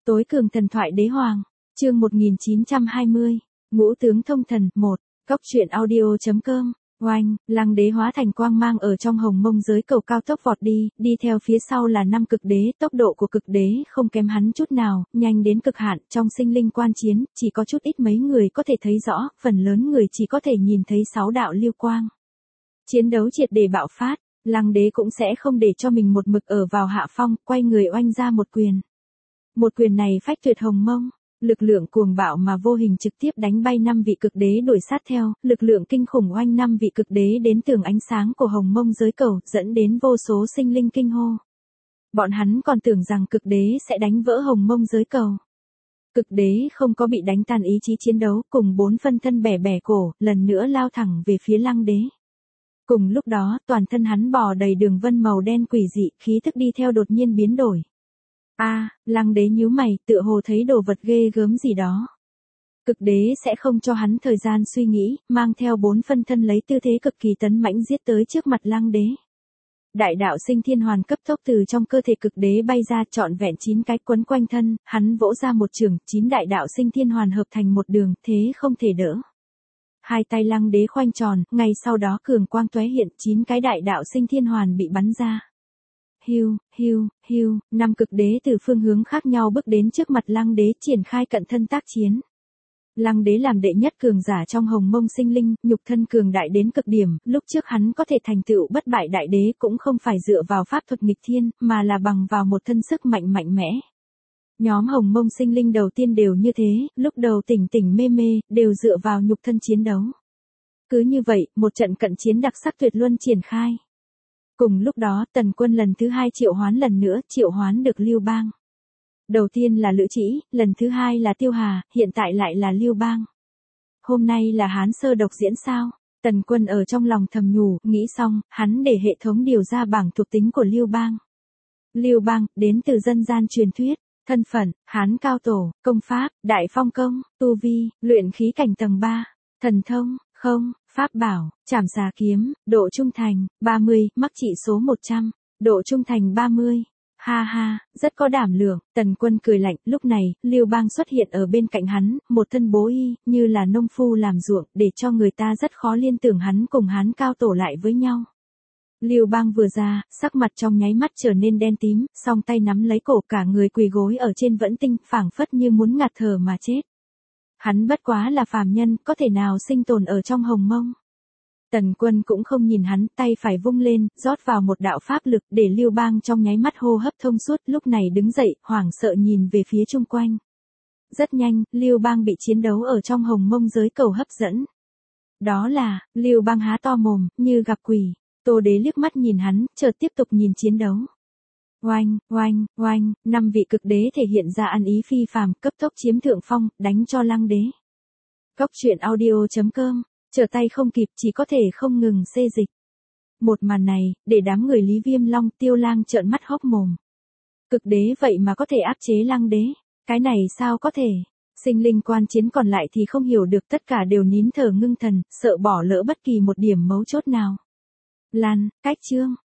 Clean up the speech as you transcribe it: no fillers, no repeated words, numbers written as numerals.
Tối cường thần thoại đế hoàng, chương 1920, ngũ tướng thông thần, 1, Cốc truyện audio.com, oanh, Lăng đế hóa thành quang mang ở trong hồng mông giới cầu cao tốc vọt đi theo phía sau là 5 cực đế, tốc độ của cực đế không kém hắn chút nào, nhanh đến cực hạn, trong sinh linh quan chiến, chỉ có chút ít mấy người có thể thấy rõ, phần lớn người chỉ có thể nhìn thấy 6 đạo lưu quang. Chiến đấu triệt để bạo phát, Lăng đế cũng sẽ không để cho mình một mực ở vào hạ phong, quay người oanh ra một quyền. Một quyền này phách tuyệt hồng mông, lực lượng cuồng bạo mà vô hình trực tiếp đánh bay 5 vị cực đế đuổi sát theo, lực lượng kinh khủng oanh 5 vị cực đế đến tường ánh sáng của hồng mông giới cầu, dẫn đến vô số sinh linh kinh hô. Bọn hắn còn tưởng rằng cực đế sẽ đánh vỡ hồng mông giới cầu. Cực đế không có bị đánh tan ý chí chiến đấu, cùng 4 phân thân bẻ cổ, lần nữa lao thẳng về phía Lăng đế. Cùng lúc đó, toàn thân hắn bò đầy đường vân màu đen quỷ dị, khí thức đi theo đột nhiên biến đổi. Lăng đế nhíu mày, tựa hồ thấy đồ vật ghê gớm gì đó. Cực đế sẽ không cho hắn thời gian suy nghĩ, mang theo 4 phân thân lấy tư thế cực kỳ tấn mãnh giết tới trước mặt Lăng đế. Đại đạo sinh thiên hoàn cấp tốc từ trong cơ thể cực đế bay ra, trọn vẹn 9 cái quấn quanh thân, hắn vỗ ra một chưởng, 9 đại đạo sinh thiên hoàn hợp thành một đường, thế không thể đỡ. Hai tay Lăng đế khoanh tròn, ngay sau đó cường quang tóe hiện, 9 cái đại đạo sinh thiên hoàn bị bắn ra. Hiu, 5 cực đế từ phương hướng khác nhau bước đến trước mặt Lăng đế, triển khai cận thân tác chiến. Lăng đế làm đệ nhất cường giả trong hồng mông sinh linh, nhục thân cường đại đến cực điểm, lúc trước hắn có thể thành tựu bất bại đại đế cũng không phải dựa vào pháp thuật nghịch thiên, mà là bằng vào một thân sức mạnh mẽ. Nhóm hồng mông sinh linh đầu tiên đều như thế, lúc đầu tỉnh mê, đều dựa vào nhục thân chiến đấu. Cứ như vậy, một trận cận chiến đặc sắc tuyệt luân triển khai. Cùng lúc đó, Tần Quân lần thứ 2 triệu hoán lần nữa, triệu hoán được Lưu Bang. Đầu tiên là Lữ Trĩ, lần thứ 2 là Tiêu Hà, hiện tại lại là Lưu Bang. Hôm nay là Hán sơ độc diễn sao? Tần Quân ở trong lòng thầm nhủ, nghĩ xong, hắn để hệ thống điều ra bảng thuộc tính của Lưu Bang. Lưu Bang, đến từ dân gian truyền thuyết, thân phận, Hán cao tổ, công pháp, đại phong công, tu vi, luyện khí cảnh tầng 3, thần thông, không, pháp bảo, trảm xà kiếm, độ trung thành, 30, mắc trị số 100, độ trung thành 30. Ha, rất có đảm lượng, Tần Quân cười lạnh, lúc này, Lưu Bang xuất hiện ở bên cạnh hắn, một thân bố y, như là nông phu làm ruộng, để cho người ta rất khó liên tưởng hắn cùng Hán cao tổ lại với nhau. Lưu Bang vừa ra, sắc mặt trong nháy mắt trở nên đen tím, song tay nắm lấy cổ, cả người quỳ gối ở trên vẫn tinh, phảng phất như muốn ngạt thở mà chết. Hắn bất quá là phàm nhân, có thể nào sinh tồn ở trong hồng mông. Tần Quân cũng không nhìn hắn, tay phải vung lên, rót vào một đạo pháp lực, để Lưu Bang trong nháy mắt hô hấp thông suốt, lúc này đứng dậy, hoảng sợ nhìn về phía chung quanh. Rất nhanh, Lưu Bang bị chiến đấu ở trong hồng mông giới cầu hấp dẫn. Đó là, Lưu Bang há to mồm, như gặp quỷ. Tô Đế liếc mắt nhìn hắn, chợt tiếp tục nhìn chiến đấu. Oanh, 5 vị cực đế thể hiện ra ăn ý phi phàm, cấp tốc chiếm thượng phong, đánh cho Lăng đế. Cốc truyện audio.com, trở tay không kịp, chỉ có thể không ngừng xê dịch. Một màn này, để đám người Lý Viêm Long, Tiêu Lang trợn mắt hốc mồm. Cực đế vậy mà có thể áp chế Lăng đế, cái này sao có thể? Sinh linh quan chiến còn lại thì không hiểu được, tất cả đều nín thở ngưng thần, sợ bỏ lỡ bất kỳ một điểm mấu chốt nào. Cách chương,